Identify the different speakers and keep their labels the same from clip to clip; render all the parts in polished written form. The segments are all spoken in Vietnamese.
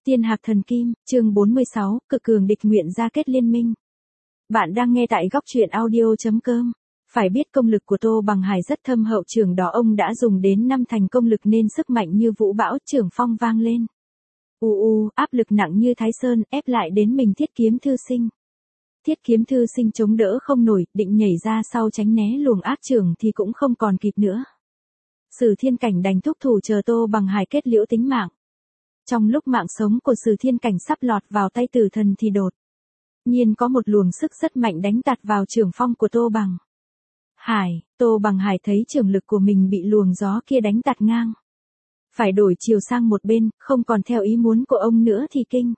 Speaker 1: Tiên Hạc Thần Kim, chương 46, cực cường địch nguyện ra kết liên minh. Bạn đang nghe tại góc truyện audio.com. Phải biết công lực của Tô Bằng Hải rất thâm hậu, trưởng đó ông đã dùng đến 5 thành công lực nên sức mạnh như vũ bão trưởng phong vang lên. Áp lực nặng như Thái Sơn ép lại đến mình Thiết Kiếm Thư Sinh. Thiết Kiếm Thư Sinh chống đỡ không nổi, định nhảy ra sau tránh né luồng ác trưởng thì cũng không còn kịp nữa. Sử Thiên Cảnh đành thúc thủ chờ Tô Bằng Hải kết liễu tính mạng. Trong lúc mạng sống của Sử Thiên Cảnh sắp lọt vào tay tử thần thì đột nhiên có một luồng sức rất mạnh đánh tạt vào trưởng phong của Tô Bằng Hải. Tô Bằng Hải thấy trường lực của mình bị luồng gió kia đánh tạt ngang, phải đổi chiều sang một bên, không còn theo ý muốn của ông nữa thì kinh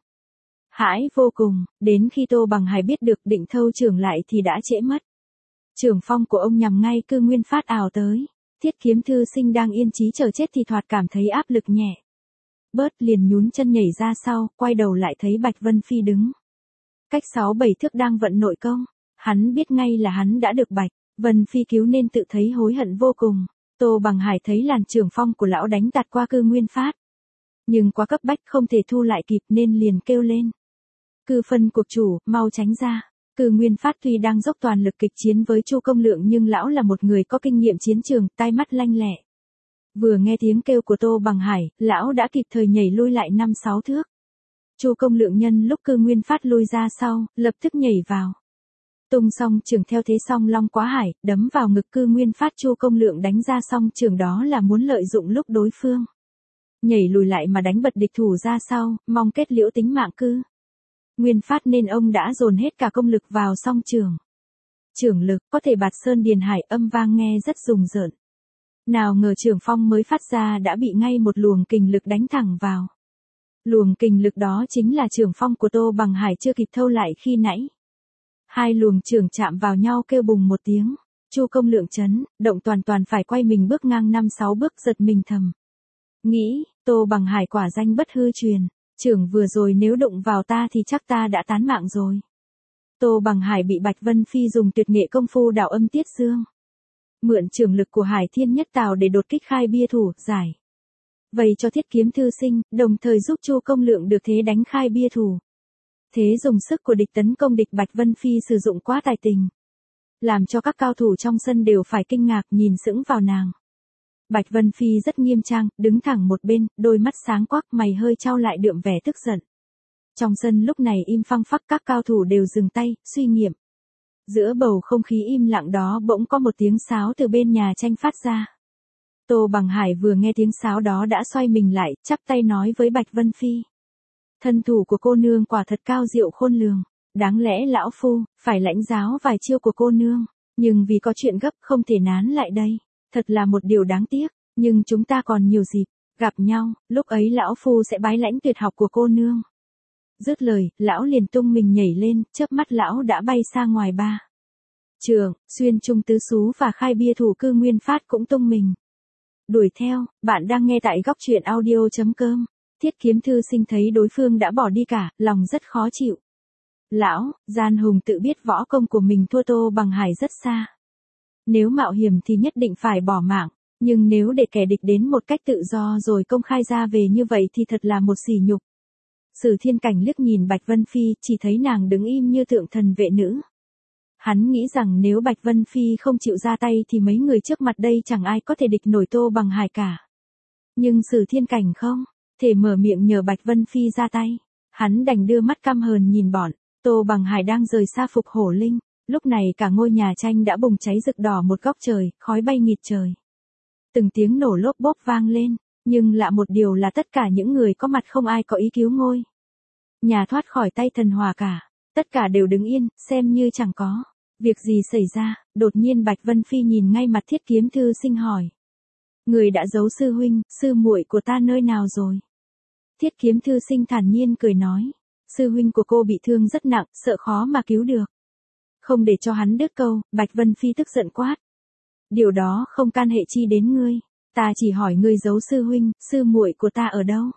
Speaker 1: hãi vô cùng. Đến khi Tô Bằng Hải biết được định thâu trưởng lại thì đã trễ mất. Trưởng phong của ông nhằm ngay Cư Nguyên Phát ảo tới. Thiết Kiếm Thư Sinh đang yên chí chờ chết thì thoạt cảm thấy áp lực nhẹ bớt, liền nhún chân nhảy ra sau, quay đầu lại thấy Bạch Vân Phi đứng cách 6-7 thước đang vận nội công. Hắn biết ngay là hắn đã được Bạch Vân Phi cứu nên tự thấy hối hận vô cùng. Tô Bằng Hải thấy làn trường phong của lão đánh tạt qua Cư Nguyên Phát, nhưng quá cấp bách không thể thu lại kịp nên liền kêu lên: Cư Phân cuộc chủ, mau tránh ra. Cư Nguyên Phát tuy đang dốc toàn lực kịch chiến với Chu Công Lượng nhưng lão là một người có kinh nghiệm chiến trường, tai mắt lanh lẹ. Vừa nghe tiếng kêu của Tô Bằng Hải, lão đã kịp thời nhảy lui lại 5-6 thước. Chu Công Lượng nhân lúc Cư Nguyên Phát lui ra sau, lập tức nhảy vào, tung song trường theo thế song long quá hải, đấm vào ngực Cư Nguyên Phát. Chu Công Lượng đánh ra song trường đó là muốn lợi dụng lúc đối phương nhảy lùi lại mà đánh bật địch thủ ra sau, mong kết liễu tính mạng Cư Nguyên Phát, nên ông đã dồn hết cả công lực vào song trường. Trưởng lực có thể bạt sơn điền hải, âm vang nghe rất rùng rợn. Nào ngờ trưởng phong mới phát ra đã bị ngay một luồng kình lực đánh thẳng vào. Luồng kình lực đó chính là trưởng phong của Tô Bằng Hải chưa kịp thâu lại khi nãy. Hai luồng trưởng chạm vào nhau kêu bùng một tiếng. Chu Công Lượng chấn động toàn phải quay mình bước ngang 5-6 bước, giật mình thầm nghĩ, Tô Bằng Hải quả danh bất hư truyền. Trưởng vừa rồi nếu đụng vào ta thì chắc ta đã tán mạng rồi. Tô Bằng Hải bị Bạch Vân Phi dùng tuyệt nghệ công phu đảo âm tiết dương, mượn trường lực của Hải Thiên Nhất Tào để đột kích khai bia thủ, giải vây cho Thiết Kiếm Thư Sinh, đồng thời giúp Chu Công Lượng được thế đánh khai bia thủ. Thế dùng sức của địch tấn công địch Bạch Vân Phi sử dụng quá tài tình, làm cho các cao thủ trong sân đều phải kinh ngạc nhìn sững vào nàng. Bạch Vân Phi rất nghiêm trang, đứng thẳng một bên, đôi mắt sáng quắc, mày hơi chau lại đượm vẻ tức giận. Trong sân lúc này im phăng phắc, các cao thủ đều dừng tay, suy nghiệm. Giữa bầu không khí im lặng đó bỗng có một tiếng sáo từ bên nhà tranh phát ra. Tô Bằng Hải vừa nghe tiếng sáo đó đã xoay mình lại, chắp tay nói với Bạch Vân Phi: Thân thủ của cô nương quả thật cao diệu khôn lường. Đáng lẽ lão phu phải lãnh giáo vài chiêu của cô nương, nhưng vì có chuyện gấp không thể nán lại đây. Thật là một điều đáng tiếc, nhưng chúng ta còn nhiều dịp gặp nhau, lúc ấy lão phu sẽ bái lãnh tuyệt học của cô nương. Dứt lời, lão liền tung mình nhảy lên, chớp mắt lão đã bay xa ngoài ba trường. Xuyên Trung Tứ Xú và khai bia thủ Cư Nguyên Phát cũng tung mình đuổi theo. Bạn đang nghe tại góc truyện audio.com. Thiết Kiếm Thư Sinh thấy đối phương đã bỏ đi cả, lòng rất khó chịu. Lão gian hùng tự biết võ công của mình thua Tô Bằng Hải rất xa. Nếu mạo hiểm thì nhất định phải bỏ mạng, nhưng nếu để kẻ địch đến một cách tự do rồi công khai ra về như vậy thì thật là một sỉ nhục. Sử Thiên Cảnh liếc nhìn Bạch Vân Phi, chỉ thấy nàng đứng im như tượng thần vệ nữ. Hắn nghĩ rằng nếu Bạch Vân Phi không chịu ra tay thì mấy người trước mặt đây chẳng ai có thể địch nổi Tô Bằng Hải cả. Nhưng Sử Thiên Cảnh không thể mở miệng nhờ Bạch Vân Phi ra tay. Hắn đành đưa mắt căm hờn nhìn bọn Tô Bằng Hải đang rời xa Phục Hổ Linh. Lúc này cả ngôi nhà tranh đã bùng cháy rực đỏ một góc trời, khói bay nghịt trời. Từng tiếng nổ lốp bốp vang lên, nhưng lạ một điều là tất cả những người có mặt không ai có ý cứu ngôi nhà thoát khỏi tay thần hòa cả. Tất cả đều đứng yên, xem như chẳng có việc gì xảy ra. Đột nhiên Bạch Vân Phi nhìn ngay mặt Thiết Kiếm Thư Sinh hỏi: Người đã giấu sư huynh, sư muội của ta nơi nào rồi? Thiết Kiếm Thư Sinh thản nhiên cười nói: Sư huynh của cô bị thương rất nặng, sợ khó mà cứu được. Không để cho hắn đứt câu, Bạch Vân Phi tức giận quát: Điều đó không can hệ chi đến ngươi, ta chỉ hỏi ngươi giấu sư huynh, sư muội của ta ở đâu?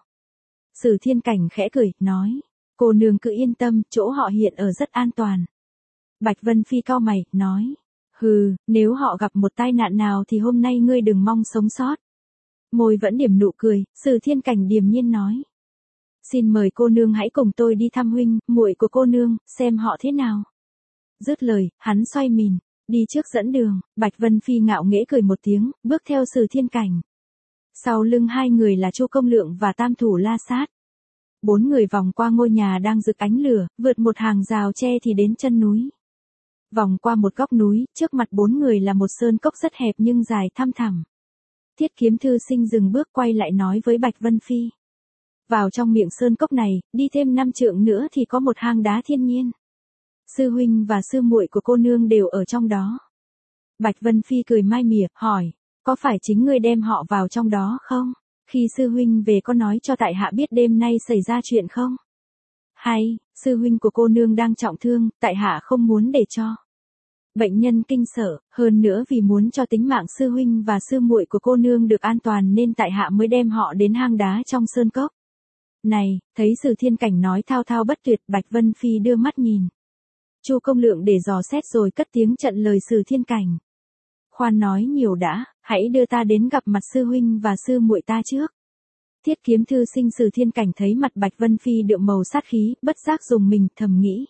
Speaker 1: Sử Thiên Cảnh khẽ cười, nói: Cô nương cứ yên tâm, chỗ họ hiện ở rất an toàn. Bạch Vân Phi cau mày, nói: Hừ, nếu họ gặp một tai nạn nào thì hôm nay ngươi đừng mong sống sót. Môi vẫn điểm nụ cười, Sử Thiên Cảnh điềm nhiên nói: Xin mời cô nương hãy cùng tôi đi thăm huynh, muội của cô nương, xem họ thế nào. Dứt lời, hắn xoay mìn, đi trước dẫn đường. Bạch Vân Phi ngạo nghễ cười một tiếng, bước theo Sử Thiên Cảnh. Sau lưng hai người là Chu Công Lượng và Tam Thủ La Sát. Bốn người vòng qua ngôi nhà đang rực ánh lửa, vượt một hàng rào tre thì đến chân núi. Vòng qua một góc núi, trước mặt bốn người là một sơn cốc rất hẹp nhưng dài thăm thẳm. Thiết Kiếm Thư Sinh dừng bước quay lại nói với Bạch Vân Phi. Vào trong miệng sơn cốc này, đi thêm 5 trượng nữa thì có một hang đá thiên nhiên. Sư huynh và sư muội của cô nương đều ở trong đó. Bạch Vân Phi cười mai mỉa, hỏi, có phải chính ngươi đem họ vào trong đó không? Khi sư huynh về có nói cho tại hạ biết đêm nay xảy ra chuyện không? Hay, sư huynh của cô nương đang trọng thương, tại hạ không muốn để cho bệnh nhân kinh sợ, hơn nữa vì muốn cho tính mạng sư huynh và sư muội của cô nương được an toàn nên tại hạ mới đem họ đến hang đá trong sơn cốc. Này, thấy Sử Thiên Cảnh nói thao thao bất tuyệt, Bạch Vân Phi đưa mắt nhìn Chu Công Lượng để dò xét rồi cất tiếng chặn lời Sử Thiên Cảnh. Khoan nói nhiều đã, hãy đưa ta đến gặp mặt sư huynh và sư muội ta trước. Thiết Kiếm Thư Sinh Sử Thiên Cảnh thấy mặt Bạch Vân Phi đượm màu sát khí, bất giác dùng mình, thầm nghĩ.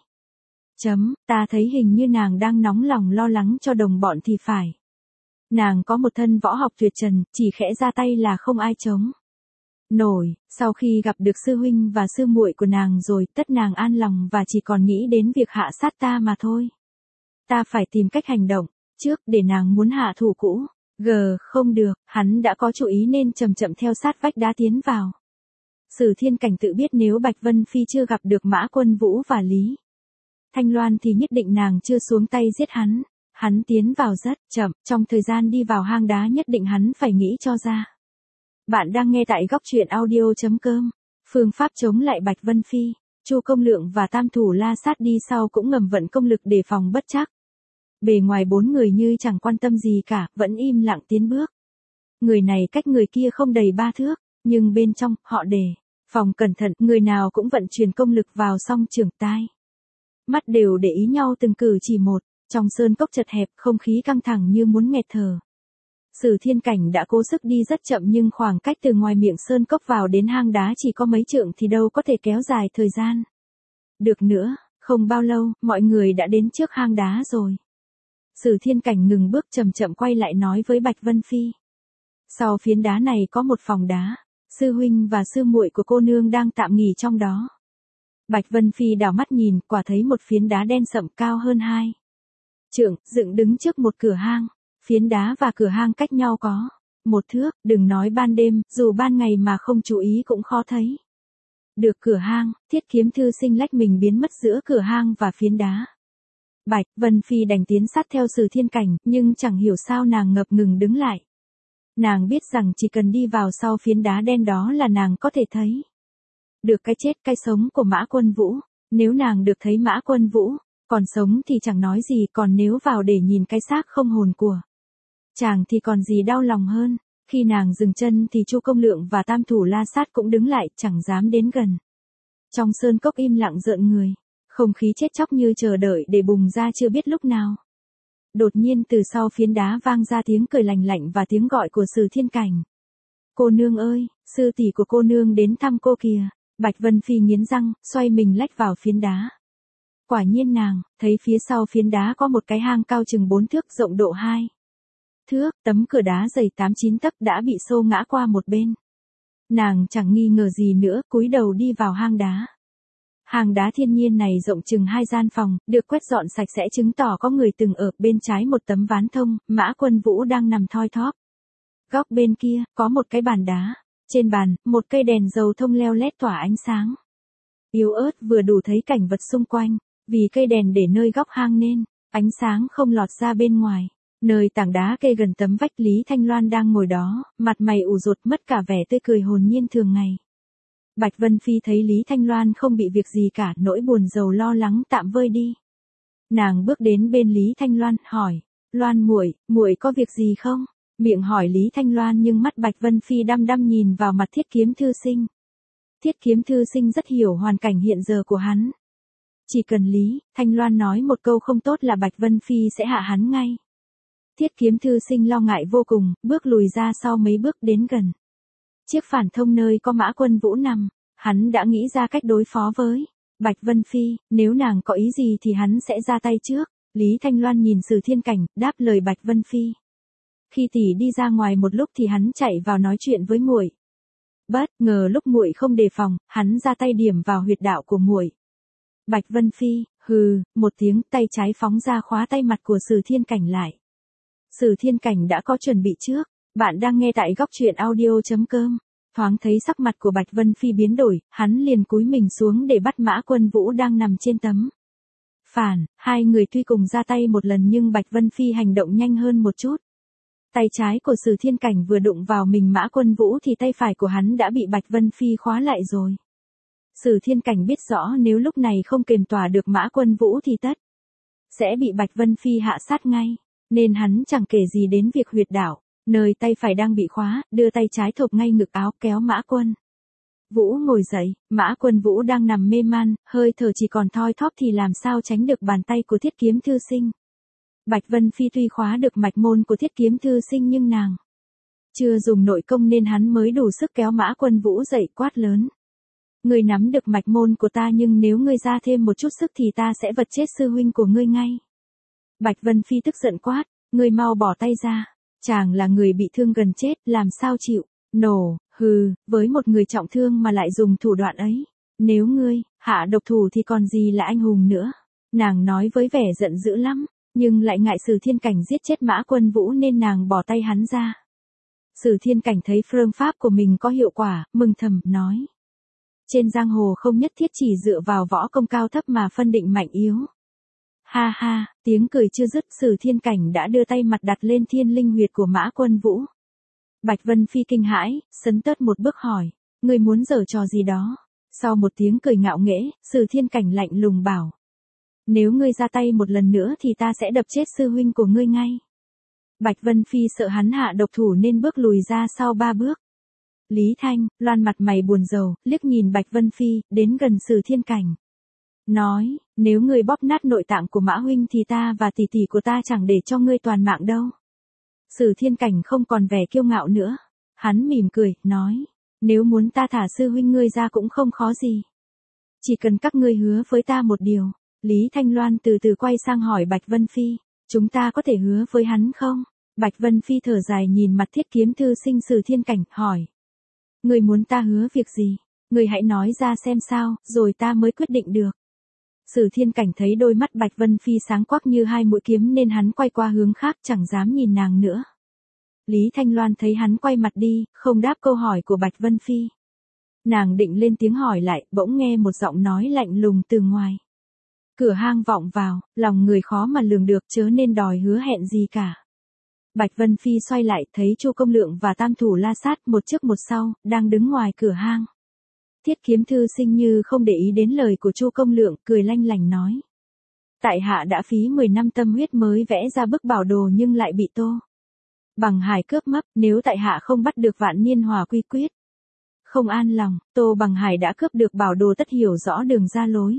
Speaker 1: Ta thấy hình như nàng đang nóng lòng lo lắng cho đồng bọn thì phải. Nàng có một thân võ học tuyệt trần, chỉ khẽ ra tay là không ai chống nổi. Sau khi gặp được sư huynh và sư muội của nàng rồi, tất nàng an lòng và chỉ còn nghĩ đến việc hạ sát ta mà thôi. Ta phải tìm cách hành động trước để nàng muốn hạ thủ cũ. Không được, hắn đã có chủ ý nên chậm chậm theo sát vách đá tiến vào. Sử Thiên Cảnh tự biết nếu Bạch Vân Phi chưa gặp được Mã Quân Vũ và Lý Thanh Loan thì nhất định nàng chưa xuống tay giết hắn. Hắn tiến vào rất chậm, trong thời gian đi vào hang đá nhất định hắn phải nghĩ cho ra. Bạn đang nghe tại góc truyện audio.com. Phương pháp chống lại Bạch Vân Phi, Chu Công Lượng và Tam Thủ La Sát đi sau cũng ngầm vận công lực đề phòng bất trắc. Bề ngoài bốn người như chẳng quan tâm gì cả, vẫn im lặng tiến bước. Người này cách người kia không đầy 3 thước, nhưng bên trong, họ đề phòng cẩn thận, người nào cũng vận chuyển công lực vào song trưởng tai. Mắt đều để ý nhau từng cử chỉ một, trong sơn cốc chật hẹp, không khí căng thẳng như muốn nghẹt thở. Sử Thiên Cảnh đã cố sức đi rất chậm nhưng khoảng cách từ ngoài miệng sơn cốc vào đến hang đá chỉ có mấy trượng thì đâu có thể kéo dài thời gian được nữa. Không bao lâu, mọi người đã đến trước hang đá rồi. Sử Thiên Cảnh ngừng bước chậm chậm quay lại nói với Bạch Vân Phi. Sau phiến đá này có một phòng đá, sư huynh và sư muội của cô nương đang tạm nghỉ trong đó. Bạch Vân Phi đảo mắt nhìn, quả thấy một phiến đá đen sậm cao hơn 2 trượng, dựng đứng trước một cửa hang. Phiến đá và cửa hang cách nhau có 1 thước, đừng nói ban đêm, dù ban ngày mà không chú ý cũng khó thấy được cửa hang. Thiết Kiếm Thư Sinh lách mình biến mất giữa cửa hang và phiến đá. Bạch Vân Phi đành tiến sát theo Sử Thiên Cảnh, nhưng chẳng hiểu sao nàng ngập ngừng đứng lại. Nàng biết rằng chỉ cần đi vào sau phiến đá đen đó là nàng có thể thấy được cái chết cái sống của Mã Quân Vũ. Nếu nàng được thấy Mã Quân Vũ còn sống thì chẳng nói gì, còn nếu vào để nhìn cái xác không hồn của chàng thì còn gì đau lòng hơn. Khi nàng dừng chân thì Chu Công Lượng và Tam Thủ La Sát cũng đứng lại, chẳng dám đến gần. Trong sơn cốc im lặng rợn người, không khí chết chóc như chờ đợi để bùng ra chưa biết lúc nào. Đột nhiên từ sau phiến đá vang ra tiếng cười lành lạnh và tiếng gọi của Sử Thiên Cảnh. Cô nương ơi, sư tỷ của cô nương đến thăm cô kìa. Bạch Vân Phi nghiến răng, xoay mình lách vào phiến đá. Quả nhiên nàng thấy phía sau phiến đá có một cái hang cao chừng 4 thước, rộng độ 2 thước, tấm cửa đá dày 8-9 tấc đã bị xô ngã qua một bên. Nàng chẳng nghi ngờ gì nữa, cúi đầu đi vào hang đá. Hang đá thiên nhiên này rộng chừng 2 gian phòng, được quét dọn sạch sẽ chứng tỏ có người từng ở. Bên trái một tấm ván thông, Mã Quân Vũ đang nằm thoi thóp. Góc bên kia, có một cái bàn đá. Trên bàn, một cây đèn dầu thông leo lét tỏa ánh sáng yếu ớt vừa đủ thấy cảnh vật xung quanh. Vì cây đèn để nơi góc hang nên ánh sáng không lọt ra bên ngoài. Nơi tảng đá kê gần tấm vách, Lý Thanh Loan đang ngồi đó, mặt mày ủ rột, mất cả vẻ tươi cười hồn nhiên thường ngày. Bạch Vân Phi thấy Lý Thanh Loan không bị việc gì cả, nỗi buồn rầu lo lắng tạm vơi đi. Nàng bước đến bên Lý Thanh Loan, hỏi: "Loan muội, muội có việc gì không?" Miệng hỏi Lý Thanh Loan nhưng mắt Bạch Vân Phi đăm đăm nhìn vào mặt Thiết Kiếm Thư Sinh. Thiết Kiếm Thư Sinh rất hiểu hoàn cảnh hiện giờ của hắn. Chỉ cần Lý Thanh Loan nói một câu không tốt là Bạch Vân Phi sẽ hạ hắn ngay. Thiết Kiếm Thư Sinh lo ngại vô cùng, bước lùi ra sau mấy bước đến gần chiếc phản thông nơi có Mã Quân Vũ nằm. Hắn đã nghĩ ra cách đối phó với Bạch Vân Phi, nếu nàng có ý gì thì hắn sẽ ra tay trước. Lý Thanh Loan nhìn Sử Thiên Cảnh, đáp lời Bạch Vân Phi. Khi tỷ đi ra ngoài một lúc thì hắn chạy vào nói chuyện với muội. Bất ngờ lúc muội không đề phòng, hắn ra tay điểm vào huyệt đạo của muội. Bạch Vân Phi, hừ, một tiếng, tay trái phóng ra khóa tay mặt của Sử Thiên Cảnh lại. Sử Thiên Cảnh đã có chuẩn bị trước. Bạn đang nghe tại góc truyện audio.com. Thoáng thấy sắc mặt của Bạch Vân Phi biến đổi, hắn liền cúi mình xuống để bắt Mã Quân Vũ đang nằm trên tấm phản. Hai người tuy cùng ra tay một lần nhưng Bạch Vân Phi hành động nhanh hơn một chút. Tay trái của Sử Thiên Cảnh vừa đụng vào mình Mã Quân Vũ thì tay phải của hắn đã bị Bạch Vân Phi khóa lại rồi. Sử Thiên Cảnh biết rõ nếu lúc này không kềm tỏa được Mã Quân Vũ thì tất sẽ bị Bạch Vân Phi hạ sát ngay, nên hắn chẳng kể gì đến việc huyệt đạo, nơi tay phải đang bị khóa, đưa tay trái thộp ngay ngực áo kéo Mã Quân Vũ ngồi dậy. Mã Quân Vũ đang nằm mê man, hơi thở chỉ còn thoi thóp thì làm sao tránh được bàn tay của Thiết Kiếm Thư Sinh. Bạch Vân Phi tuy khóa được mạch môn của Thiết Kiếm Thư Sinh nhưng nàng chưa dùng nội công nên hắn mới đủ sức kéo Mã Quân Vũ dậy, quát lớn. Ngươi nắm được mạch môn của ta nhưng nếu ngươi ra thêm một chút sức thì ta sẽ vật chết sư huynh của ngươi ngay. Bạch Vân Phi tức giận quát, ngươi mau bỏ tay ra, chàng là người bị thương gần chết, làm sao chịu nổ, hừ, với một người trọng thương mà lại dùng thủ đoạn ấy. Nếu ngươi hạ độc thủ thì còn gì là anh hùng nữa. Nàng nói với vẻ giận dữ lắm, nhưng lại ngại Sử Thiên Cảnh giết chết Mã Quân Vũ nên nàng bỏ tay hắn ra. Sử Thiên Cảnh thấy phương pháp của mình có hiệu quả, mừng thầm, nói. Trên giang hồ không nhất thiết chỉ dựa vào võ công cao thấp mà phân định mạnh yếu. Ha ha, tiếng cười chưa dứt, Sử Thiên Cảnh đã đưa tay mặt đặt lên thiên linh huyệt của Mã Quân Vũ. Bạch Vân Phi kinh hãi, sấn tất một bước hỏi, ngươi muốn giở trò gì đó? Sau một tiếng cười ngạo nghễ, Sử Thiên Cảnh lạnh lùng bảo. Nếu ngươi ra tay một lần nữa thì ta sẽ đập chết sư huynh của ngươi ngay. Bạch Vân Phi sợ hắn hạ độc thủ nên bước lùi ra sau 3 bước. Lý Thanh Loan mặt mày buồn rầu, liếc nhìn Bạch Vân Phi, đến gần Sử Thiên Cảnh. Nói, nếu ngươi bóp nát nội tạng của Mã huynh thì ta và tỷ tỷ của ta chẳng để cho ngươi toàn mạng đâu. Sử Thiên Cảnh không còn vẻ kiêu ngạo nữa. Hắn mỉm cười, nói, nếu muốn ta thả sư huynh ngươi ra cũng không khó gì. Chỉ cần các ngươi hứa với ta một điều. Lý Thanh Loan từ từ quay sang hỏi Bạch Vân Phi, chúng ta có thể hứa với hắn không? Bạch Vân Phi thở dài nhìn mặt Thiết Kiếm Thư Sinh Sử Thiên Cảnh, hỏi. Ngươi muốn ta hứa việc gì? Ngươi hãy nói ra xem sao, rồi ta mới quyết định được. Sử Thiên Cảnh thấy đôi mắt Bạch Vân Phi sáng quắc như hai mũi kiếm nên hắn quay qua hướng khác, chẳng dám nhìn nàng nữa. Lý Thanh Loan thấy hắn quay mặt đi, không đáp câu hỏi của Bạch Vân Phi. Nàng định lên tiếng hỏi lại, bỗng nghe một giọng nói lạnh lùng từ ngoài cửa hang vọng vào, lòng người khó mà lường được, chớ nên đòi hứa hẹn gì cả. Bạch Vân Phi xoay lại, thấy Chu Công Lượng và Tam Thủ La Sát một trước một sau, đang đứng ngoài cửa hang. Thiết Kiếm Thư Sinh như không để ý đến lời của Chu Công Lượng, cười lanh lảnh nói. Tại hạ đã phí 10 năm tâm huyết mới vẽ ra bức bảo đồ nhưng lại bị Tô Bằng Hải cướp mất, nếu tại hạ không bắt được Vạn Niên Hỏa Quy Quyết không an lòng, Tô Bằng Hải đã cướp được bảo đồ tất hiểu rõ đường ra lối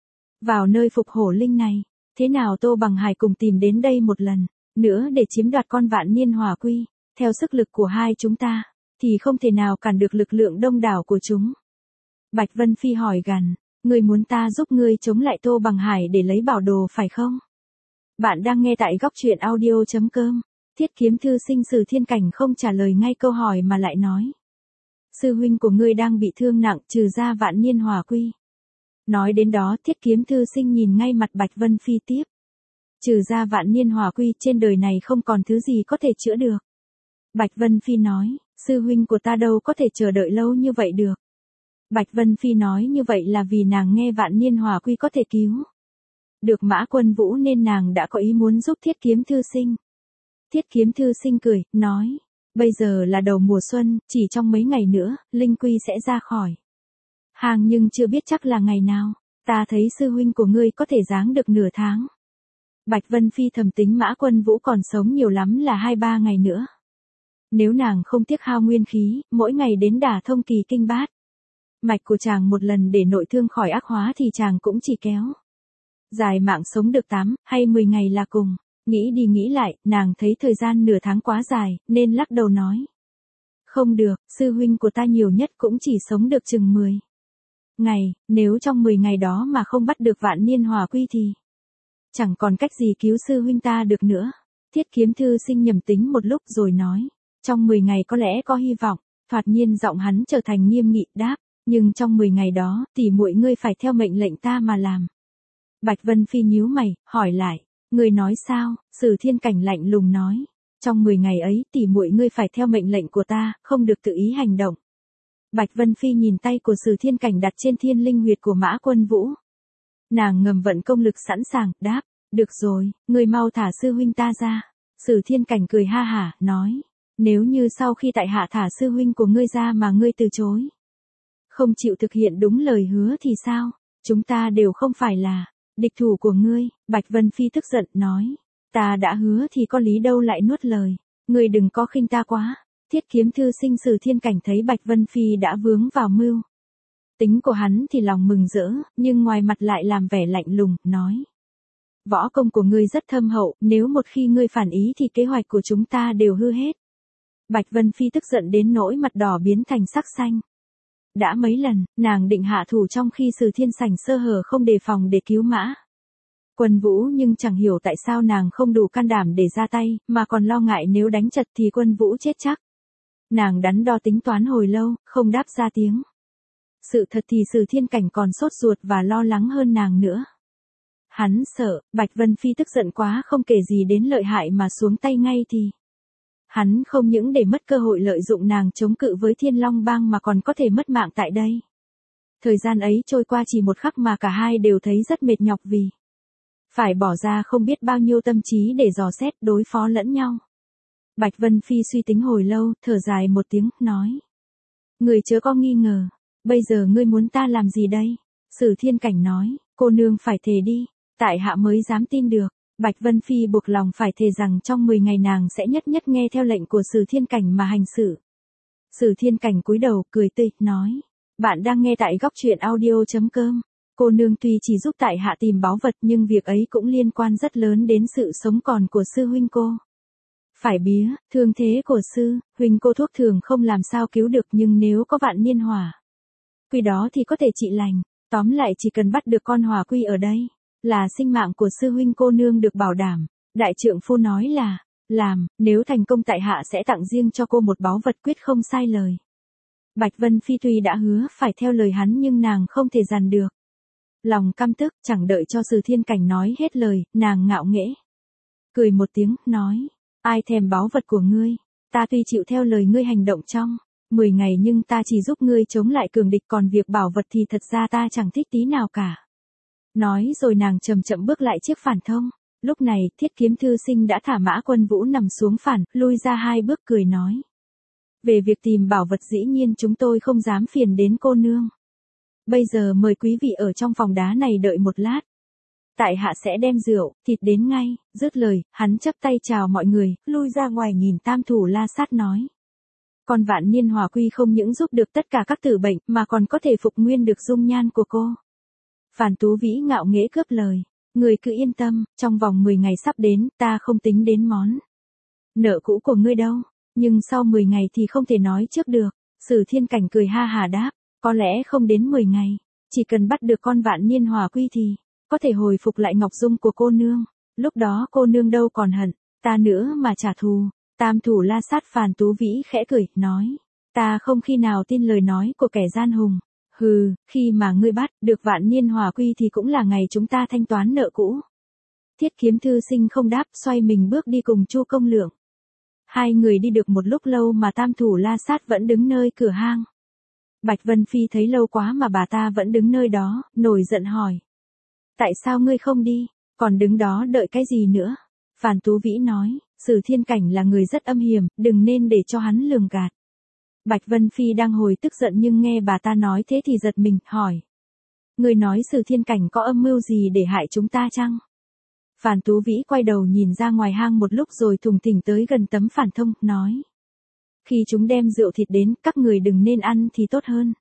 Speaker 1: vào nơi phục hổ linh này. Thế nào Tô Bằng Hải cùng tìm đến đây một lần nữa để chiếm đoạt con Vạn Niên Hỏa Quy, theo sức lực của hai chúng ta, thì không thể nào cản được lực lượng đông đảo của chúng. Bạch Vân Phi hỏi gằn, ngươi muốn ta giúp ngươi chống lại Tô Bằng Hải để lấy bảo đồ phải không? Bạn đang nghe tại góc truyện audio.com. Thiết Kiếm Thư Sinh Sử Thiên Cảnh không trả lời ngay câu hỏi mà lại nói. Sư huynh của ngươi đang bị thương nặng, trừ ra Vạn Niên Hỏa Quy. Nói đến đó Thiết Kiếm Thư Sinh nhìn ngay mặt Bạch Vân Phi tiếp. Trừ ra Vạn Niên Hỏa Quy, trên đời này không còn thứ gì có thể chữa được. Bạch Vân Phi nói, sư huynh của ta đâu có thể chờ đợi lâu như vậy được. Bạch Vân Phi nói như vậy là vì nàng nghe Vạn Niên Hỏa Quy có thể cứu được Mã Quân Vũ nên nàng đã có ý muốn giúp Thiết Kiếm Thư Sinh. Thiết Kiếm Thư Sinh cười, nói, bây giờ là đầu mùa xuân, chỉ trong mấy ngày nữa, Linh Quy sẽ ra khỏi hàng nhưng chưa biết chắc là ngày nào. Ta thấy sư huynh của ngươi có thể giáng được nửa tháng. Bạch Vân Phi thầm tính Mã Quân Vũ còn sống nhiều lắm là 2-3 ngày nữa. Nếu nàng không tiếc hao nguyên khí, mỗi ngày đến đả thông kỳ kinh bát mạch của chàng một lần để nội thương khỏi ác hóa thì chàng cũng chỉ kéo dài mạng sống được 8 hay 10 ngày là cùng. Nghĩ đi nghĩ lại, nàng thấy thời gian nửa tháng quá dài, nên lắc đầu nói. Không được, sư huynh của ta nhiều nhất cũng chỉ sống được chừng 10 ngày, nếu trong 10 ngày đó mà không bắt được Vạn Niên Hỏa Quy thì chẳng còn cách gì cứu sư huynh ta được nữa. Thiết Kiếm Thư Sinh nhầm tính một lúc rồi nói, trong 10 ngày có lẽ có hy vọng. Thoạt nhiên giọng hắn trở thành nghiêm nghị đáp, nhưng trong 10 ngày đó, tỷ muội ngươi phải theo mệnh lệnh ta mà làm. Bạch Vân Phi nhíu mày, hỏi lại, ngươi nói sao? Sử Thiên Cảnh lạnh lùng nói, trong 10 ngày ấy, tỷ muội ngươi phải theo mệnh lệnh của ta, không được tự ý hành động. Bạch Vân Phi nhìn tay của Sử Thiên Cảnh đặt trên thiên linh huyệt của Mã Quân Vũ. Nàng ngầm vận công lực sẵn sàng, đáp, được rồi, ngươi mau thả sư huynh ta ra. Sử Thiên Cảnh cười ha hả, nói, nếu như sau khi tại hạ thả sư huynh của ngươi ra mà ngươi từ chối, không chịu thực hiện đúng lời hứa thì sao? Chúng ta đều không phải là địch thủ của ngươi. Bạch Vân Phi tức giận nói, ta đã hứa thì có lý đâu lại nuốt lời, ngươi đừng có khinh ta quá. Thiết Kiếm Thư Sinh Sử Thiên Cảnh thấy Bạch Vân Phi đã vướng vào mưu tính của hắn thì lòng mừng rỡ, nhưng ngoài mặt lại làm vẻ lạnh lùng, nói, võ công của ngươi rất thâm hậu, nếu một khi ngươi phản ý thì kế hoạch của chúng ta đều hư hết. Bạch Vân Phi tức giận đến nỗi mặt đỏ biến thành sắc xanh. Đã mấy lần, nàng định hạ thủ trong khi Sử Thiên Sảnh sơ hở không đề phòng để cứu Mã Quân Vũ, nhưng chẳng hiểu tại sao nàng không đủ can đảm để ra tay, mà còn lo ngại nếu đánh chật thì Quân Vũ chết chắc. Nàng đắn đo tính toán hồi lâu, không đáp ra tiếng. Sự thật thì Sử Thiên Cảnh còn sốt ruột và lo lắng hơn nàng nữa. Hắn sợ, Bạch Vân Phi tức giận quá không kể gì đến lợi hại mà xuống tay ngay thì hắn không những để mất cơ hội lợi dụng nàng chống cự với Thiên Long Bang mà còn có thể mất mạng tại đây. Thời gian ấy trôi qua chỉ một khắc mà cả hai đều thấy rất mệt nhọc vì phải bỏ ra không biết bao nhiêu tâm trí để dò xét đối phó lẫn nhau. Bạch Vân Phi suy tính hồi lâu, thở dài một tiếng, nói, người chớ có nghi ngờ, bây giờ ngươi muốn ta làm gì đây? Sử Thiên Cảnh nói, cô nương phải thề đi, tại hạ mới dám tin được. Bạch Vân Phi buộc lòng phải thề rằng trong 10 ngày nàng sẽ nhất nhất nghe theo lệnh của Sử Thiên Cảnh mà hành xử. Sử Thiên Cảnh cúi đầu, cười tươi, nói, bạn đang nghe tại góc truyện audio.com. Cô nương tuy chỉ giúp tại hạ tìm báu vật nhưng việc ấy cũng liên quan rất lớn đến sự sống còn của sư huynh cô. Phải bía, thương thế của sư huynh cô thuốc thường không làm sao cứu được, nhưng nếu có Vạn Niên Hỏa Quy đó thì có thể trị lành. Tóm lại chỉ cần bắt được con hỏa quy ở đây, là sinh mạng của sư huynh cô nương được bảo đảm. Đại trượng phu nói là, làm, nếu thành công tại hạ sẽ tặng riêng cho cô một báu vật, quyết không sai lời. Bạch Vân Phi tuy đã hứa phải theo lời hắn nhưng nàng không thể dằn được lòng căm tức. Chẳng đợi cho Sử Thiên Cảnh nói hết lời, nàng ngạo nghễ cười một tiếng, nói, ai thèm báu vật của ngươi, ta tuy chịu theo lời ngươi hành động trong 10 ngày nhưng ta chỉ giúp ngươi chống lại cường địch, còn việc bảo vật thì thật ra ta chẳng thích tí nào cả. Nói rồi nàng chậm chậm bước lại chiếc phản thông. Lúc này, Thiết Kiếm Thư Sinh đã thả Mã Quân Vũ nằm xuống phản, lui ra 2 bước, cười nói, về việc tìm bảo vật dĩ nhiên chúng tôi không dám phiền đến cô nương. Bây giờ mời quý vị ở trong phòng đá này đợi một lát. Tại hạ sẽ đem rượu, thịt đến ngay. Dứt lời, hắn chắp tay chào mọi người, lui ra ngoài nhìn Tam Thủ La Sát nói, con Vạn Niên Hỏa Quy không những giúp được tất cả các tử bệnh mà còn có thể phục nguyên được dung nhan của cô. Phàn Tú Vĩ ngạo nghễ cướp lời, người cứ yên tâm, trong vòng 10 ngày sắp đến, ta không tính đến món nợ cũ của ngươi đâu, nhưng sau 10 ngày thì không thể nói trước được. Sử Thiên Cảnh cười ha hà đáp, có lẽ không đến 10 ngày, chỉ cần bắt được con Vạn Niên Hỏa Quy thì có thể hồi phục lại ngọc dung của cô nương. Lúc đó cô nương đâu còn hận ta nữa mà trả thù. Tam Thủ La Sát Phàn Tú Vĩ khẽ cười, nói, ta không khi nào tin lời nói của kẻ gian hùng. Hừ, khi mà ngươi bắt được Vạn Niên Hỏa Quy thì cũng là ngày chúng ta thanh toán nợ cũ. Thiết Kiếm Thư Sinh không đáp, xoay mình bước đi cùng Chu Công Lượng. Hai người đi được một lúc lâu mà Tam Thủ La Sát vẫn đứng nơi cửa hang. Bạch Vân Phi thấy lâu quá mà bà ta vẫn đứng nơi đó, nổi giận hỏi, tại sao ngươi không đi, còn đứng đó đợi cái gì nữa? Phàn Tú Vĩ nói, Sử Thiên Cảnh là người rất âm hiểm, đừng nên để cho hắn lường gạt. Bạch Vân Phi đang hồi tức giận nhưng nghe bà ta nói thế thì giật mình, hỏi, người nói Sử Thiên Cảnh có âm mưu gì để hại chúng ta chăng? Phàn Tú Vĩ quay đầu nhìn ra ngoài hang một lúc rồi thùng thình tới gần tấm phản thông, nói, khi chúng đem rượu thịt đến, các người đừng nên ăn thì tốt hơn.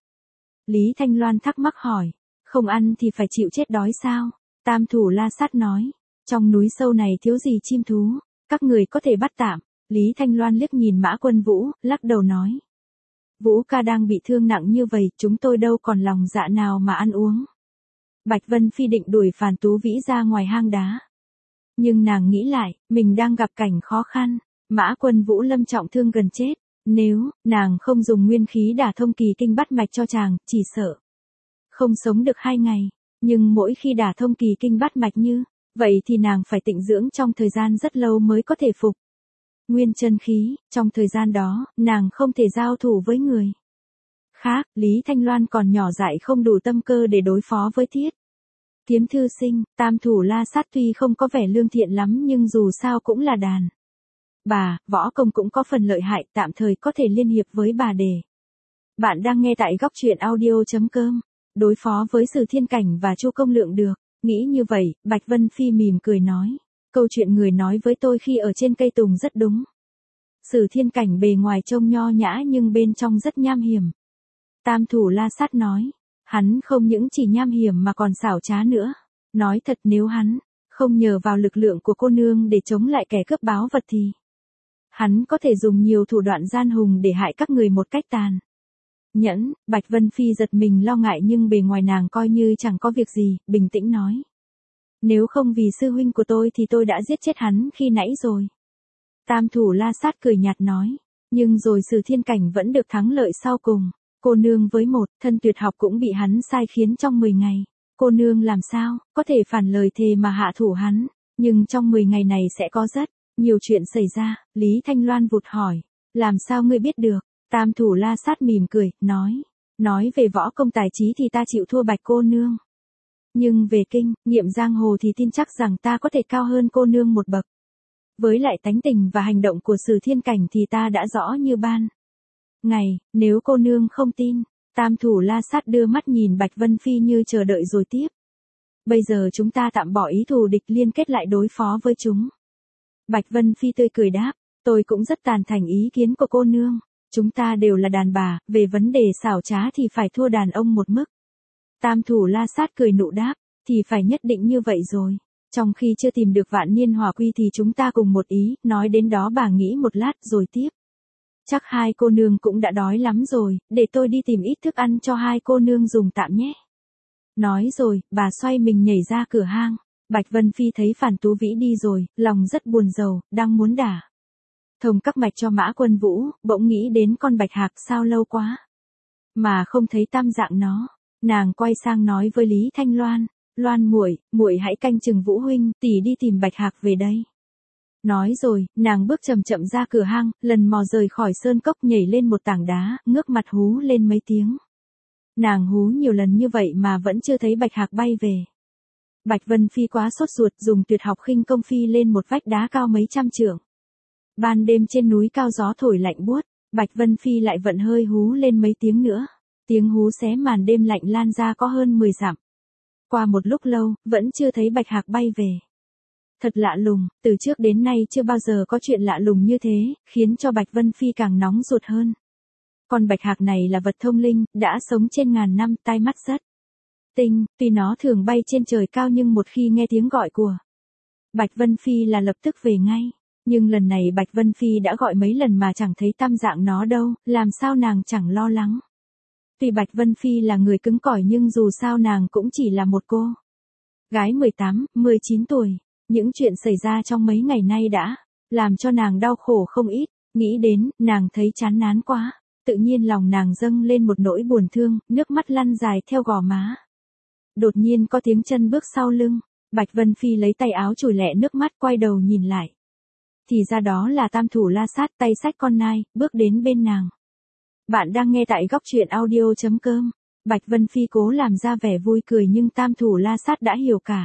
Speaker 1: Lý Thanh Loan thắc mắc hỏi, không ăn thì phải chịu chết đói sao? Tam Thủ La Sát nói, trong núi sâu này thiếu gì chim thú, các người có thể bắt tạm. Lý Thanh Loan liếc nhìn Mã Quân Vũ, lắc đầu nói, Vũ ca đang bị thương nặng như vậy, chúng tôi đâu còn lòng dạ nào mà ăn uống. Bạch Vân Phi định đuổi Phàn Tú Vĩ ra ngoài hang đá. Nhưng nàng nghĩ lại, mình đang gặp cảnh khó khăn, Mã Quân Vũ lâm trọng thương gần chết. Nếu nàng không dùng nguyên khí đả thông kỳ kinh bắt mạch cho chàng, chỉ sợ không sống được 2 ngày. Nhưng mỗi khi đả thông kỳ kinh bắt mạch như vậy thì nàng phải tịnh dưỡng trong thời gian rất lâu mới có thể phục nguyên chân khí. Trong thời gian đó, nàng không thể giao thủ với người khác. Lý Thanh Loan còn nhỏ dại không đủ tâm cơ để đối phó với Thiết Kiếm thư sinh. Tam thủ La Sát tuy không có vẻ lương thiện lắm nhưng dù sao cũng là đàn bà, võ công cũng có phần lợi hại, tạm thời có thể liên hiệp với bà để. Bạn đang nghe tại góc truyện audio.com. Đối phó với Sử Thiên Cảnh và Chu Công Lượng được. Nghĩ như vậy, Bạch Vân Phi mỉm cười nói. Câu chuyện người nói với tôi khi ở trên cây tùng rất đúng. Sử Thiên Cảnh bề ngoài trông nho nhã nhưng bên trong rất nham hiểm. Tam thủ La Sát nói. Hắn không những chỉ nham hiểm mà còn xảo trá nữa. Nói thật nếu hắn không nhờ vào lực lượng của cô nương để chống lại kẻ cướp báo vật thì hắn có thể dùng nhiều thủ đoạn gian hùng để hại các người một cách tàn nhẫn. Bạch Vân Phi giật mình lo ngại nhưng bề ngoài nàng coi như chẳng có việc gì, bình tĩnh nói. Nếu không vì sư huynh của tôi thì tôi đã giết chết hắn khi nãy rồi. Tam thủ La Sát cười nhạt nói. Nhưng rồi Sử Thiên Cảnh vẫn được thắng lợi sau cùng. Cô nương với một thân tuyệt học cũng bị hắn sai khiến trong 10 ngày. Cô nương làm sao có thể phản lời thề mà hạ thủ hắn. Nhưng trong 10 ngày này sẽ có rất nhiều chuyện xảy ra. Lý Thanh Loan vụt hỏi. Làm sao ngươi biết được? Tam thủ La Sát mỉm cười, nói về võ công tài trí thì ta chịu thua Bạch cô nương. Nhưng về kinh nghiệm giang hồ thì tin chắc rằng ta có thể cao hơn cô nương một bậc. Với lại tánh tình và hành động của Sử Thiên Cảnh thì ta đã rõ như ban ngày. Nếu cô nương không tin. Tam thủ La Sát đưa mắt nhìn Bạch Vân Phi như chờ đợi rồi tiếp. Bây giờ chúng ta tạm bỏ ý thù địch liên kết lại đối phó với chúng. Bạch Vân Phi tươi cười đáp. Tôi cũng rất tán thành ý kiến của cô nương. Chúng ta đều là đàn bà, về vấn đề xảo trá thì phải thua đàn ông một mức. Tam thủ La Sát cười nụ đáp, thì phải nhất định như vậy rồi. Trong khi chưa tìm được Vạn Niên Hỏa Quy thì chúng ta cùng một ý, nói đến đó bà nghĩ một lát rồi tiếp. Chắc hai cô nương cũng đã đói lắm rồi, để tôi đi tìm ít thức ăn cho hai cô nương dùng tạm nhé. Nói rồi, bà xoay mình nhảy ra cửa hang. Bạch Vân Phi thấy Phàn Tú Vĩ đi rồi, lòng rất buồn rầu, đang muốn đả thông các mạch cho Mã Quân Vũ, bỗng nghĩ đến con bạch hạc sao lâu quá mà không thấy tam dạng nó. Nàng quay sang nói với Lý Thanh Loan, Loan muội, muội hãy canh chừng Vũ huynh, tỷ đi tìm bạch hạc về đây. Nói rồi, nàng bước chậm chậm ra cửa hang, lần mò rời khỏi sơn cốc nhảy lên một tảng đá, ngước mặt hú lên mấy tiếng. Nàng hú nhiều lần như vậy mà vẫn chưa thấy bạch hạc bay về. Bạch Vân Phi quá sốt ruột dùng tuyệt học khinh công phi lên một vách đá cao mấy trăm trượng. Ban đêm trên núi cao gió thổi lạnh buốt, Bạch Vân Phi lại vận hơi hú lên mấy tiếng nữa. Tiếng hú xé màn đêm lạnh lan ra có hơn 10 dặm. Qua một lúc lâu, vẫn chưa thấy bạch hạc bay về. Thật lạ lùng, từ trước đến nay chưa bao giờ có chuyện lạ lùng như thế, khiến cho Bạch Vân Phi càng nóng ruột hơn. Con bạch hạc này là vật thông linh, đã sống trên ngàn năm, tai mắt rất tinh, tuy nó thường bay trên trời cao nhưng một khi nghe tiếng gọi của Bạch Vân Phi là lập tức về ngay. Nhưng lần này Bạch Vân Phi đã gọi mấy lần mà chẳng thấy tam dạng nó đâu, làm sao nàng chẳng lo lắng. Tuy Bạch Vân Phi là người cứng cỏi nhưng dù sao nàng cũng chỉ là một cô gái 18, 19 tuổi. Những chuyện xảy ra trong mấy ngày nay đã làm cho nàng đau khổ không ít. Nghĩ đến, nàng thấy chán nán quá. Tự nhiên lòng nàng dâng lên một nỗi buồn thương, nước mắt lăn dài theo gò má. Đột nhiên có tiếng chân bước sau lưng. Bạch Vân Phi lấy tay áo chùi lẹ nước mắt quay đầu nhìn lại. Thì ra đó là tam thủ La Sát tay xách con nai, bước đến bên nàng. Bạn đang nghe tại góc truyện audio.com. Bạch Vân Phi cố làm ra vẻ vui cười nhưng tam thủ La Sát đã hiểu cả.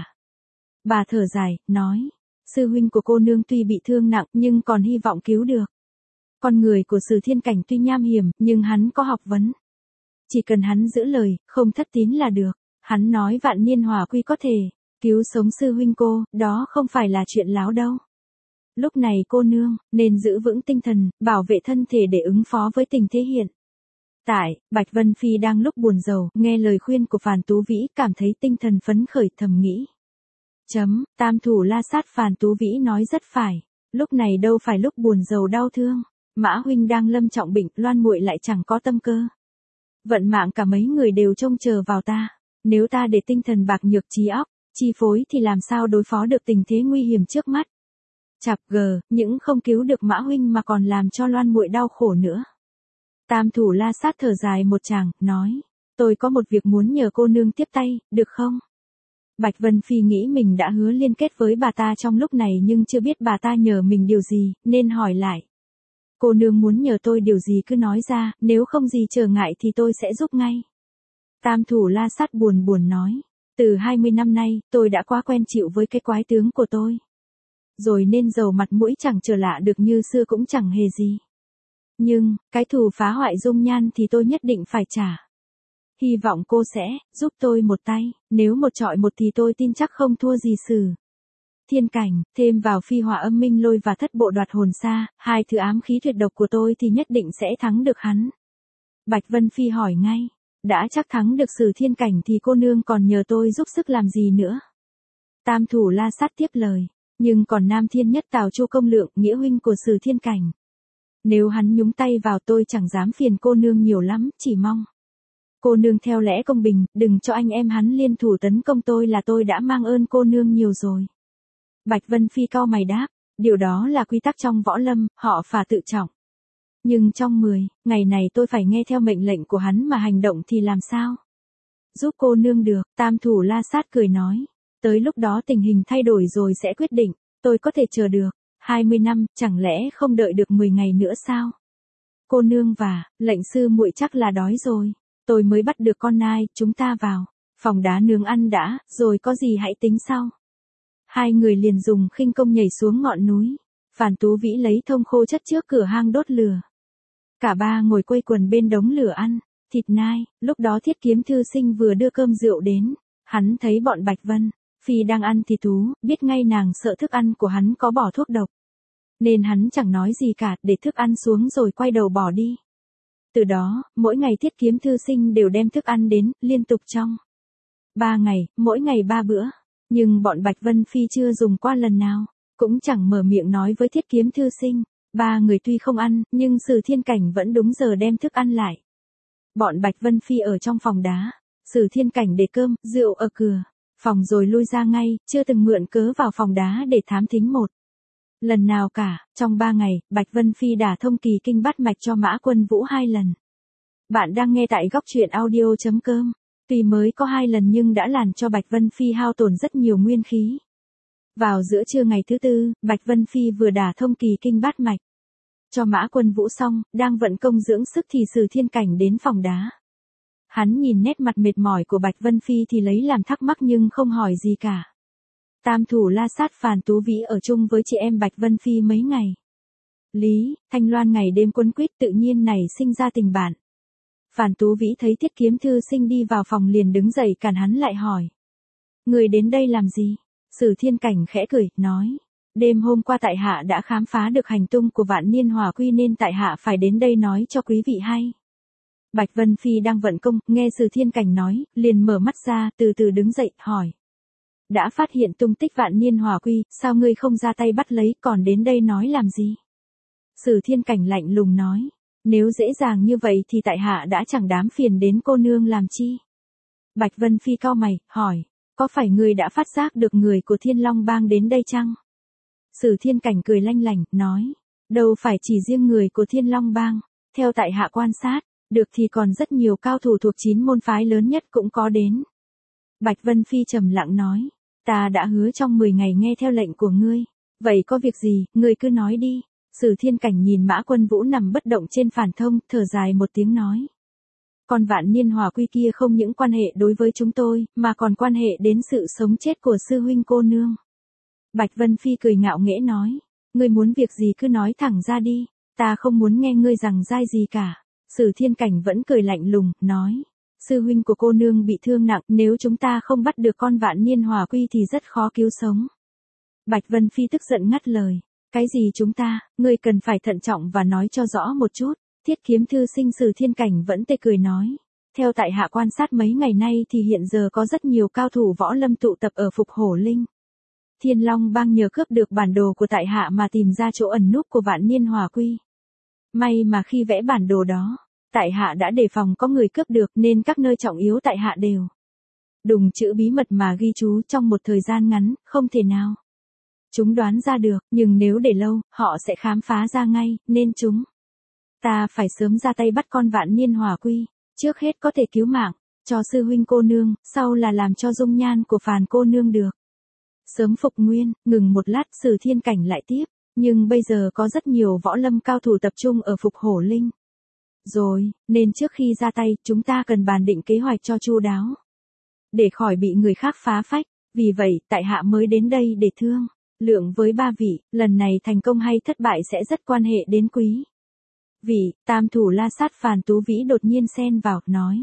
Speaker 1: Bà thở dài, nói. Sư huynh của cô nương tuy bị thương nặng nhưng còn hy vọng cứu được. Con người của Sử Thiên Cảnh tuy nham hiểm nhưng hắn có học vấn. Chỉ cần hắn giữ lời, không thất tín là được. Hắn nói Vạn Niên Hỏa Quy có thể cứu sống sư huynh cô, đó không phải là chuyện láo đâu. Lúc này cô nương, nên giữ vững tinh thần, bảo vệ thân thể để ứng phó với tình thế hiện tại. Bạch Vân Phi đang lúc buồn rầu, nghe lời khuyên của Phàn Tú Vĩ, cảm thấy tinh thần phấn khởi, thầm nghĩ. Tam thủ La Sát. Phàn Tú Vĩ nói rất phải, lúc này đâu phải lúc buồn rầu đau thương. Mã huynh đang lâm trọng bệnh, Loan muội lại chẳng có tâm cơ. Vận mạng cả mấy người đều trông chờ vào ta. Nếu ta để tinh thần bạc nhược trí óc, chi phối thì làm sao đối phó được tình thế nguy hiểm trước mắt. Chạp gờ, những không cứu được Mã huynh mà còn làm cho Loan muội đau khổ nữa. Tam thủ La Sát thở dài một tràng, nói. Tôi có một việc muốn nhờ cô nương tiếp tay, được không? Bạch Vân Phi nghĩ mình đã hứa liên kết với bà ta trong lúc này nhưng chưa biết bà ta nhờ mình điều gì, nên hỏi lại. Cô nương muốn nhờ tôi điều gì cứ nói ra, nếu không gì trở ngại thì tôi sẽ giúp ngay. Tam thủ La Sát buồn buồn nói. Từ 20 năm nay, tôi đã quá quen chịu với cái quái tướng của tôi. Rồi nên dầu mặt mũi chẳng trở lạ được như xưa cũng chẳng hề gì. Nhưng, cái thù phá hoại dung nhan thì tôi nhất định phải trả. Hy vọng cô sẽ giúp tôi một tay, nếu một trọi một thì tôi tin chắc không thua gì Sử Thiên Cảnh, thêm vào phi hỏa âm minh lôi và thất bộ đoạt hồn xa, hai thứ ám khí tuyệt độc của tôi thì nhất định sẽ thắng được hắn. Bạch Vân Phi hỏi ngay, đã chắc thắng được Sử Thiên Cảnh thì cô nương còn nhờ tôi giúp sức làm gì nữa? Tam thủ La Sát tiếp lời, nhưng còn Nam Thiên Nhất Tào Chu Công Lượng, nghĩa huynh của Sử Thiên Cảnh. Nếu hắn nhúng tay vào tôi chẳng dám phiền cô nương nhiều lắm, chỉ mong cô nương theo lẽ công bình, đừng cho anh em hắn liên thủ tấn công tôi là tôi đã mang ơn cô nương nhiều rồi. Bạch Vân Phi cau mày đáp, điều đó là quy tắc trong võ lâm, họ phải tự trọng. Nhưng trong 10 ngày này tôi phải nghe theo mệnh lệnh của hắn mà hành động thì làm sao? Giúp cô nương được, Tam thủ La Sát cười nói. Tới lúc đó tình hình thay đổi rồi sẽ quyết định, tôi có thể chờ được. 20 năm, chẳng lẽ không đợi được 10 ngày nữa sao? Cô nương và lệnh sư muội chắc là đói rồi. Tôi mới bắt được con nai, chúng ta vào phòng đá nướng ăn đã, rồi có gì hãy tính sau. Hai người liền dùng khinh công nhảy xuống ngọn núi. Phàn Tú Vĩ lấy thông khô chất trước cửa hang đốt lửa. Cả ba ngồi quây quần bên đống lửa ăn thịt nai. Lúc đó Thiết Kiếm Thư Sinh vừa đưa cơm rượu đến. Hắn thấy bọn Bạch Vân Phi đang ăn thì thú, biết ngay nàng sợ thức ăn của hắn có bỏ thuốc độc. Nên hắn chẳng nói gì cả, để thức ăn xuống rồi quay đầu bỏ đi. Từ đó, mỗi ngày Thiết Kiếm Thư Sinh đều đem thức ăn đến, liên tục trong 3 ngày, mỗi ngày 3 bữa. Nhưng bọn Bạch Vân Phi chưa dùng qua lần nào, cũng chẳng mở miệng nói với Thiết Kiếm Thư Sinh. Ba người tuy không ăn, nhưng Sử Thiên Cảnh vẫn đúng giờ đem thức ăn lại. Bọn Bạch Vân Phi ở trong phòng đá, Sử Thiên Cảnh để cơm, rượu ở cửa phòng rồi lui ra ngay, chưa từng mượn cớ vào phòng đá để thám thính một lần nào cả. Trong 3 ngày, Bạch Vân Phi đả thông kỳ kinh bát mạch cho Mã Quân Vũ 2 lần. Bạn đang nghe tại góc truyện audio.com. Tuy mới có 2 lần nhưng đã làm cho Bạch Vân Phi hao tổn rất nhiều nguyên khí. Vào giữa trưa ngày thứ 4, Bạch Vân Phi vừa đả thông kỳ kinh bát mạch cho Mã Quân Vũ xong, đang vận công dưỡng sức thì Sử Thiên Cảnh đến phòng đá. Hắn nhìn nét mặt mệt mỏi của Bạch Vân Phi thì lấy làm thắc mắc nhưng không hỏi gì cả. Tam thủ La Sát Phàn Tú Vĩ ở chung với chị em Bạch Vân Phi mấy ngày. Lý, Thanh Loan ngày đêm quấn quýt tự nhiên nảy sinh ra tình bạn. Phàn Tú Vĩ thấy Thiết Kiếm Thư Sinh đi vào phòng liền đứng dậy cản hắn lại hỏi. Người đến đây làm gì? Sử Thiên Cảnh khẽ cười, nói. Đêm hôm qua tại hạ đã khám phá được hành tung của Vạn Niên Hỏa Quy nên tại hạ phải đến đây nói cho quý vị hay. Bạch Vân Phi đang vận công, nghe Sử Thiên Cảnh nói, liền mở mắt ra, từ từ đứng dậy, hỏi. Đã phát hiện tung tích Vạn Niên Hỏa Quy, sao ngươi không ra tay bắt lấy, còn đến đây nói làm gì? Sử Thiên Cảnh lạnh lùng nói. Nếu dễ dàng như vậy thì tại hạ đã chẳng đám phiền đến cô nương làm chi. Bạch Vân Phi cau mày, hỏi. Có phải ngươi đã phát giác được người của Thiên Long Bang đến đây chăng? Sử Thiên Cảnh cười lanh lảnh, nói. Đâu phải chỉ riêng người của Thiên Long Bang. Theo tại hạ quan sát, được thì còn rất nhiều cao thủ thuộc 9 môn phái lớn nhất cũng có đến. Bạch Vân Phi trầm lặng nói. Ta đã hứa trong 10 ngày nghe theo lệnh của ngươi. Vậy có việc gì, ngươi cứ nói đi. Sử Thiên Cảnh nhìn Mã Quân Vũ nằm bất động trên phản thông, thở dài một tiếng nói. Con Vạn Niên Hỏa Quy kia không những quan hệ đối với chúng tôi, mà còn quan hệ đến sự sống chết của sư huynh cô nương. Bạch Vân Phi cười ngạo nghễ nói. Ngươi muốn việc gì cứ nói thẳng ra đi, ta không muốn nghe ngươi rằng dai gì cả. Sử Thiên Cảnh vẫn cười lạnh lùng, nói. Sư huynh của cô nương bị thương nặng, nếu chúng ta không bắt được con Vạn Niên Hỏa Quy thì rất khó cứu sống. Bạch Vân Phi tức giận ngắt lời. Cái gì chúng ta, ngươi cần phải thận trọng và nói cho rõ một chút. Thiết Kiếm Thư Sinh Sử Thiên Cảnh vẫn tê cười nói. Theo tại hạ quan sát mấy ngày nay thì hiện giờ có rất nhiều cao thủ võ lâm tụ tập ở Phục Hổ Linh. Thiên Long Bang nhờ cướp được bản đồ của tại hạ mà tìm ra chỗ ẩn núp của Vạn Niên Hỏa Quy. May mà khi vẽ bản đồ đó, tại hạ đã đề phòng có người cướp được nên các nơi trọng yếu tại hạ đều đùng chữ bí mật mà ghi chú trong một thời gian ngắn, không thể nào chúng đoán ra được, nhưng nếu để lâu, họ sẽ khám phá ra ngay, nên chúng ta phải sớm ra tay bắt con Vạn Niên Hỏa Quy, trước hết có thể cứu mạng cho sư huynh cô nương, sau là làm cho dung nhan của Phàn cô nương được sớm phục nguyên. Ngừng một lát, Sử Thiên Cảnh lại tiếp, nhưng bây giờ có rất nhiều võ lâm cao thủ tập trung ở Phục Hổ Linh rồi, nên trước khi ra tay, chúng ta cần bàn định kế hoạch cho chu đáo, để khỏi bị người khác phá phách. Vì vậy, tại hạ mới đến đây để thương lượng với ba vị, lần này thành công hay thất bại sẽ rất quan hệ đến quý vị. Tam thủ La Sát Phàn Tú Vĩ đột nhiên xen vào, nói: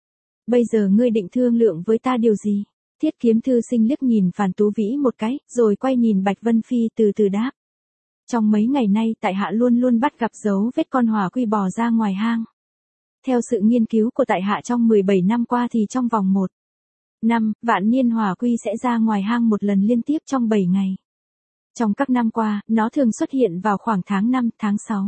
Speaker 1: Bây giờ ngươi định thương lượng với ta điều gì? Thiết Kiếm Thư Sinh liếc nhìn Phàn Tú Vĩ một cái, rồi quay nhìn Bạch Vân Phi từ từ đáp. Trong mấy ngày nay tại hạ luôn luôn bắt gặp dấu vết con hỏa quy bò ra ngoài hang. Theo sự nghiên cứu của tại hạ trong 17 năm qua thì trong vòng 1 năm, Vạn Niên Hỏa Quy sẽ ra ngoài hang một lần liên tiếp trong 7 ngày. Trong các năm qua, nó thường xuất hiện vào khoảng tháng 5, tháng 6.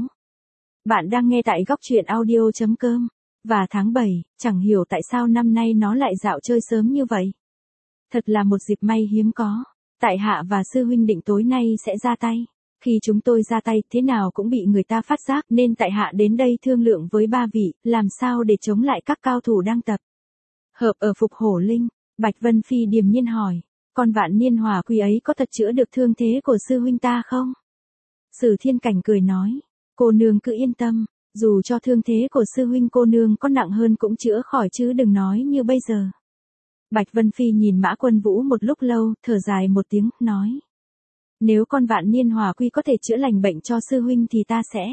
Speaker 1: Bạn đang nghe tại góc truyện audio.com. Và tháng 7, chẳng hiểu tại sao năm nay nó lại dạo chơi sớm như vậy. Thật là một dịp may hiếm có. Tại hạ và sư huynh định tối nay sẽ ra tay. Khi chúng tôi ra tay thế nào cũng bị người ta phát giác, nên tại hạ đến đây thương lượng với ba vị, làm sao để chống lại các cao thủ đang tập hợp ở Phục Hổ Linh. Bạch Vân Phi điềm nhiên hỏi, con Vạn Niên Hỏa Quy ấy có thật chữa được thương thế của sư huynh ta không? Sử Thiên Cảnh cười nói, cô nương cứ yên tâm, dù cho thương thế của sư huynh cô nương có nặng hơn cũng chữa khỏi chứ đừng nói như bây giờ. Bạch Vân Phi nhìn Mã Quân Vũ một lúc lâu, thở dài một tiếng, nói. Nếu con Vạn Niên Hỏa Quy có thể chữa lành bệnh cho sư huynh thì ta sẽ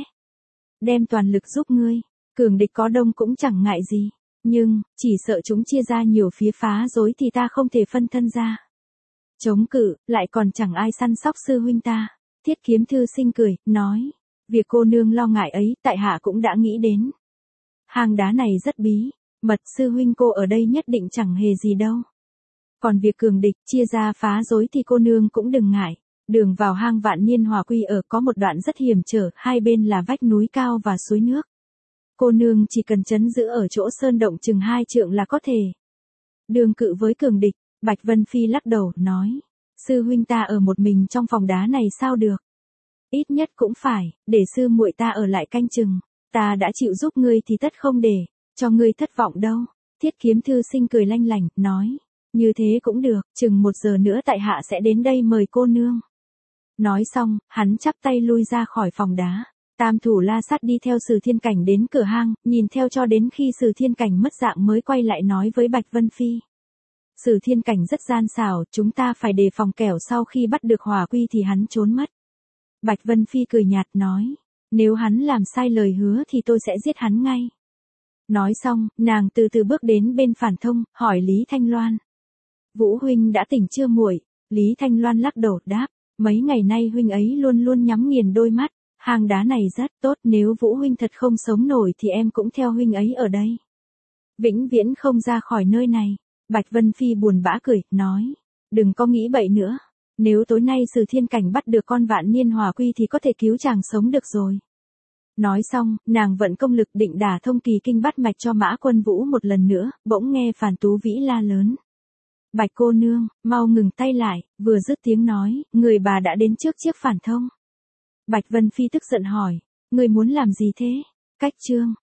Speaker 1: đem toàn lực giúp ngươi. Cường địch có đông cũng chẳng ngại gì. Nhưng, chỉ sợ chúng chia ra nhiều phía phá rối thì ta không thể phân thân ra chống cự, lại còn chẳng ai săn sóc sư huynh ta. Thiết Kiếm Thư Sinh cười, nói. Việc cô nương lo ngại ấy, tại hạ cũng đã nghĩ đến. Hang đá này rất bí mật, sư huynh cô ở đây nhất định chẳng hề gì đâu. Còn việc cường địch chia ra phá rối thì cô nương cũng đừng ngại. Đường vào hang Vạn Niên Hỏa Quy ở có một đoạn rất hiểm trở, hai bên là vách núi cao và suối nước. Cô nương chỉ cần trấn giữ ở chỗ sơn động chừng 2 trượng là có thể đương cự với cường địch. Bạch Vân Phi lắc đầu, nói. Sư huynh ta ở một mình trong phòng đá này sao được? Ít nhất cũng phải, để sư muội ta ở lại canh chừng. Ta đã chịu giúp ngươi thì tất không để cho ngươi thất vọng đâu. Thiết Kiếm Thư Sinh cười lanh lảnh, nói. Như thế cũng được, chừng 1 giờ nữa tại hạ sẽ đến đây mời cô nương. Nói xong, hắn chắp tay lui ra khỏi phòng đá. Tam thủ La Sát đi theo Sử Thiên Cảnh đến cửa hang, nhìn theo cho đến khi Sử Thiên Cảnh mất dạng mới quay lại nói với Bạch Vân Phi. Sử Thiên Cảnh rất gian xảo, chúng ta phải đề phòng kẻo sau khi bắt được Hỏa Quy thì hắn trốn mất. Bạch Vân Phi cười nhạt nói, nếu hắn làm sai lời hứa thì tôi sẽ giết hắn ngay. Nói xong, nàng từ từ bước đến bên Phản Thông, hỏi Lý Thanh Loan. Vũ huynh đã tỉnh chưa muội? Lý Thanh Loan lắc đầu đáp, mấy ngày nay huynh ấy luôn luôn nhắm nghiền đôi mắt. Hang đá này rất tốt, nếu Vũ huynh thật không sống nổi thì em cũng theo huynh ấy ở đây. Vĩnh viễn không ra khỏi nơi này. Bạch Vân Phi buồn bã cười, nói. Đừng có nghĩ bậy nữa. Nếu tối nay Sử Thiên Cảnh bắt được con Vạn Niên Hỏa Quy thì có thể cứu chàng sống được rồi. Nói xong, nàng vận công lực định đả thông kỳ kinh bắt mạch cho Mã Quân Vũ một lần nữa, bỗng nghe Phàn Tú Vĩ la lớn. Bạch cô nương, mau ngừng tay lại, vừa dứt tiếng nói, người bà đã đến trước chiếc Phản Thông. Bạch Vân Phi tức giận hỏi, người muốn làm gì thế? Cách chương.